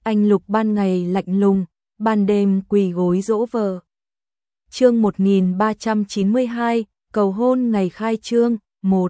Anh Lục ban ngày lạnh lùng, ban đêm quỳ gối dỗ vợ. Chương 1392, cầu hôn ngày khai trương, 1.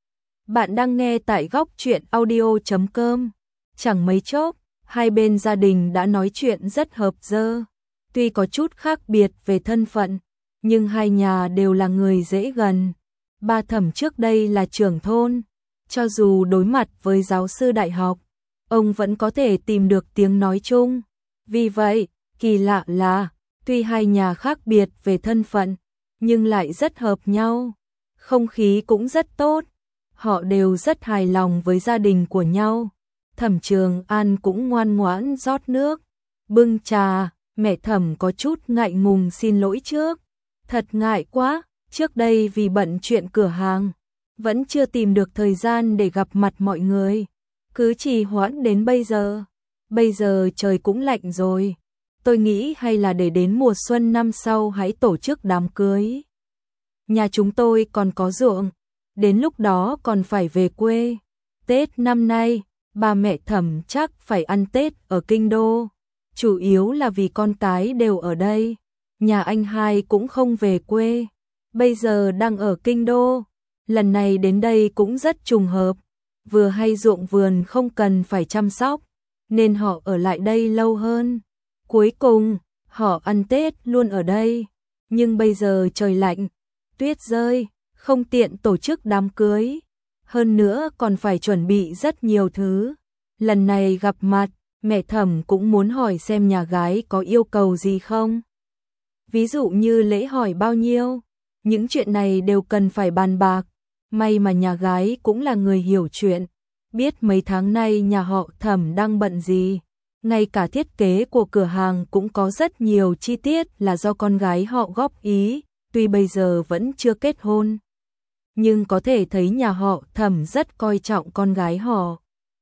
Bạn đang nghe tại góc truyện audio.com. Chẳng mấy chốc, hai bên gia đình đã nói chuyện rất hợp dơ. Tuy có chút khác biệt về thân phận, nhưng hai nhà đều là người dễ gần. Ba Thẩm trước đây là trưởng thôn, cho dù đối mặt với giáo sư đại học, ông vẫn có thể tìm được tiếng nói chung. Vì vậy, kỳ lạ là, tuy hai nhà khác biệt về thân phận, nhưng lại rất hợp nhau. Không khí cũng rất tốt, họ đều rất hài lòng với gia đình của nhau. Thẩm Trường An cũng ngoan ngoãn rót nước, bưng trà. Mẹ Thẩm có chút ngại ngùng xin lỗi trước. Thật ngại quá, trước đây vì bận chuyện cửa hàng, vẫn chưa tìm được thời gian để gặp mặt mọi người. Cứ trì hoãn đến bây giờ. Bây giờ trời cũng lạnh rồi. Tôi nghĩ hay là để đến mùa xuân năm sau hãy tổ chức đám cưới. Nhà chúng tôi còn có ruộng, đến lúc đó còn phải về quê. Tết năm nay, ba mẹ Thẩm chắc phải ăn Tết ở Kinh Đô. Chủ yếu là vì con cái đều ở đây. Nhà anh hai cũng không về quê, bây giờ đang ở Kinh Đô. Lần này đến đây cũng rất trùng hợp. Vừa hay ruộng vườn không cần phải chăm sóc, nên họ ở lại đây lâu hơn. Cuối cùng, họ ăn Tết luôn ở đây. Nhưng bây giờ trời lạnh, tuyết rơi, không tiện tổ chức đám cưới. Hơn nữa còn phải chuẩn bị rất nhiều thứ. Lần này gặp mặt, mẹ Thẩm cũng muốn hỏi xem nhà gái có yêu cầu gì không. Ví dụ như lễ hỏi bao nhiêu, những chuyện này đều cần phải bàn bạc. May mà nhà gái cũng là người hiểu chuyện, biết mấy tháng nay nhà họ Thẩm đang bận gì. Ngay cả thiết kế của cửa hàng cũng có rất nhiều chi tiết là do con gái họ góp ý, tuy bây giờ vẫn chưa kết hôn. Nhưng có thể thấy nhà họ Thẩm rất coi trọng con gái họ.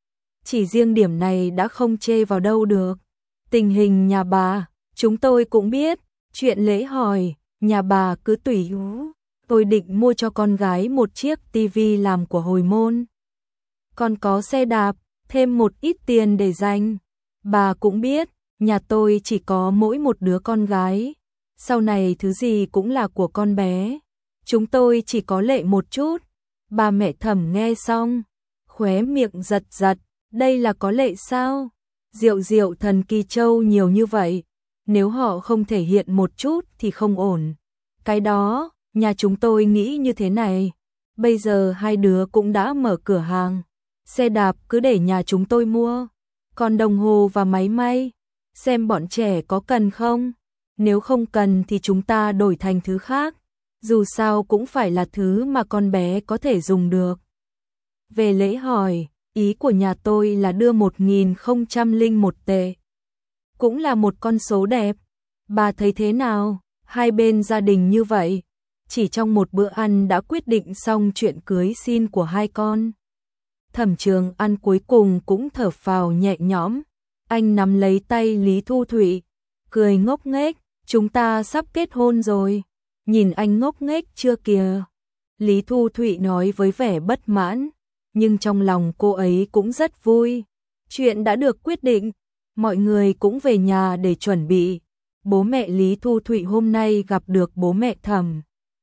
Chỉ riêng điểm này đã không chê vào đâu được. Tình hình nhà bà, chúng tôi cũng biết. Chuyện lễ hỏi, nhà bà cứ tùy hứng. Tôi định mua cho con gái một chiếc tivi làm của hồi môn. Còn có xe đạp, thêm một ít tiền để dành. Bà cũng biết, nhà tôi chỉ có mỗi một đứa con gái. Sau này thứ gì cũng là của con bé. Chúng tôi chỉ có lệ một chút. Bà mẹ Thẩm nghe xong, khóe miệng giật giật. Đây là có lệ sao? Diệu diệu thần kỳ châu nhiều như vậy. Nếu họ không thể hiện một chút thì không ổn. Cái đó, nhà chúng tôi nghĩ như thế này. Bây giờ hai đứa cũng đã mở cửa hàng. Xe đạp cứ để nhà chúng tôi mua. Còn đồng hồ và máy may, xem bọn trẻ có cần không? Nếu không cần thì chúng ta đổi thành thứ khác. Dù sao cũng phải là thứ mà con bé có thể dùng được. Về lễ hỏi, ý của nhà tôi là đưa 1001 tệ. Cũng là một con số đẹp. Bà thấy thế nào? Hai bên gia đình như vậy, chỉ trong một bữa ăn đã quyết định xong chuyện cưới xin của hai con. Thẩm Trường An cuối cùng cũng thở phào nhẹ nhõm. Anh nắm lấy tay Lý Thu Thụy, cười ngốc nghếch, chúng ta sắp kết hôn rồi. Nhìn anh ngốc nghếch chưa kìa. Lý Thu Thụy nói với vẻ bất mãn, nhưng trong lòng cô ấy cũng rất vui. Chuyện đã được quyết định, mọi người cũng về nhà để chuẩn bị. Bố mẹ Lý Thu Thụy hôm nay gặp được bố mẹ Thẩm.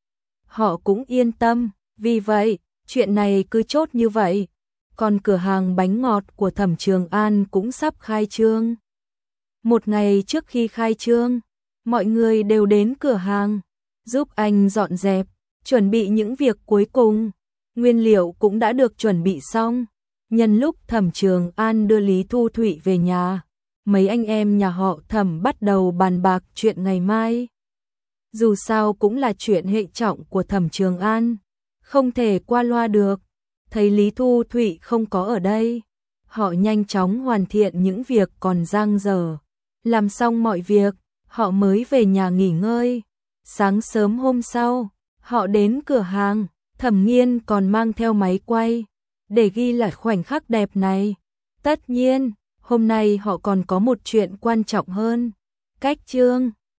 Họ cũng yên tâm, vì vậy, chuyện này cứ chốt như vậy. Còn cửa hàng bánh ngọt của Thẩm Trường An cũng sắp khai trương. Một ngày trước khi khai trương, mọi người đều đến cửa hàng, giúp anh dọn dẹp, chuẩn bị những việc cuối cùng. Nguyên liệu cũng đã được chuẩn bị xong. Nhân lúc Thẩm Trường An đưa Lý Thu Thụy về nhà, mấy anh em nhà họ Thẩm bắt đầu bàn bạc chuyện ngày mai. Dù sao cũng là chuyện hệ trọng của Thẩm Trường An, không thể qua loa được. Thấy Lý Thu Thụy không có ở đây, họ nhanh chóng hoàn thiện những việc còn dang dở. Làm xong mọi việc, họ mới về nhà nghỉ ngơi. Sáng sớm hôm sau, họ đến cửa hàng, Thẩm Nghiên còn mang theo máy quay để ghi lại khoảnh khắc đẹp này. Tất nhiên, hôm nay họ còn có một chuyện quan trọng hơn. Cách trương.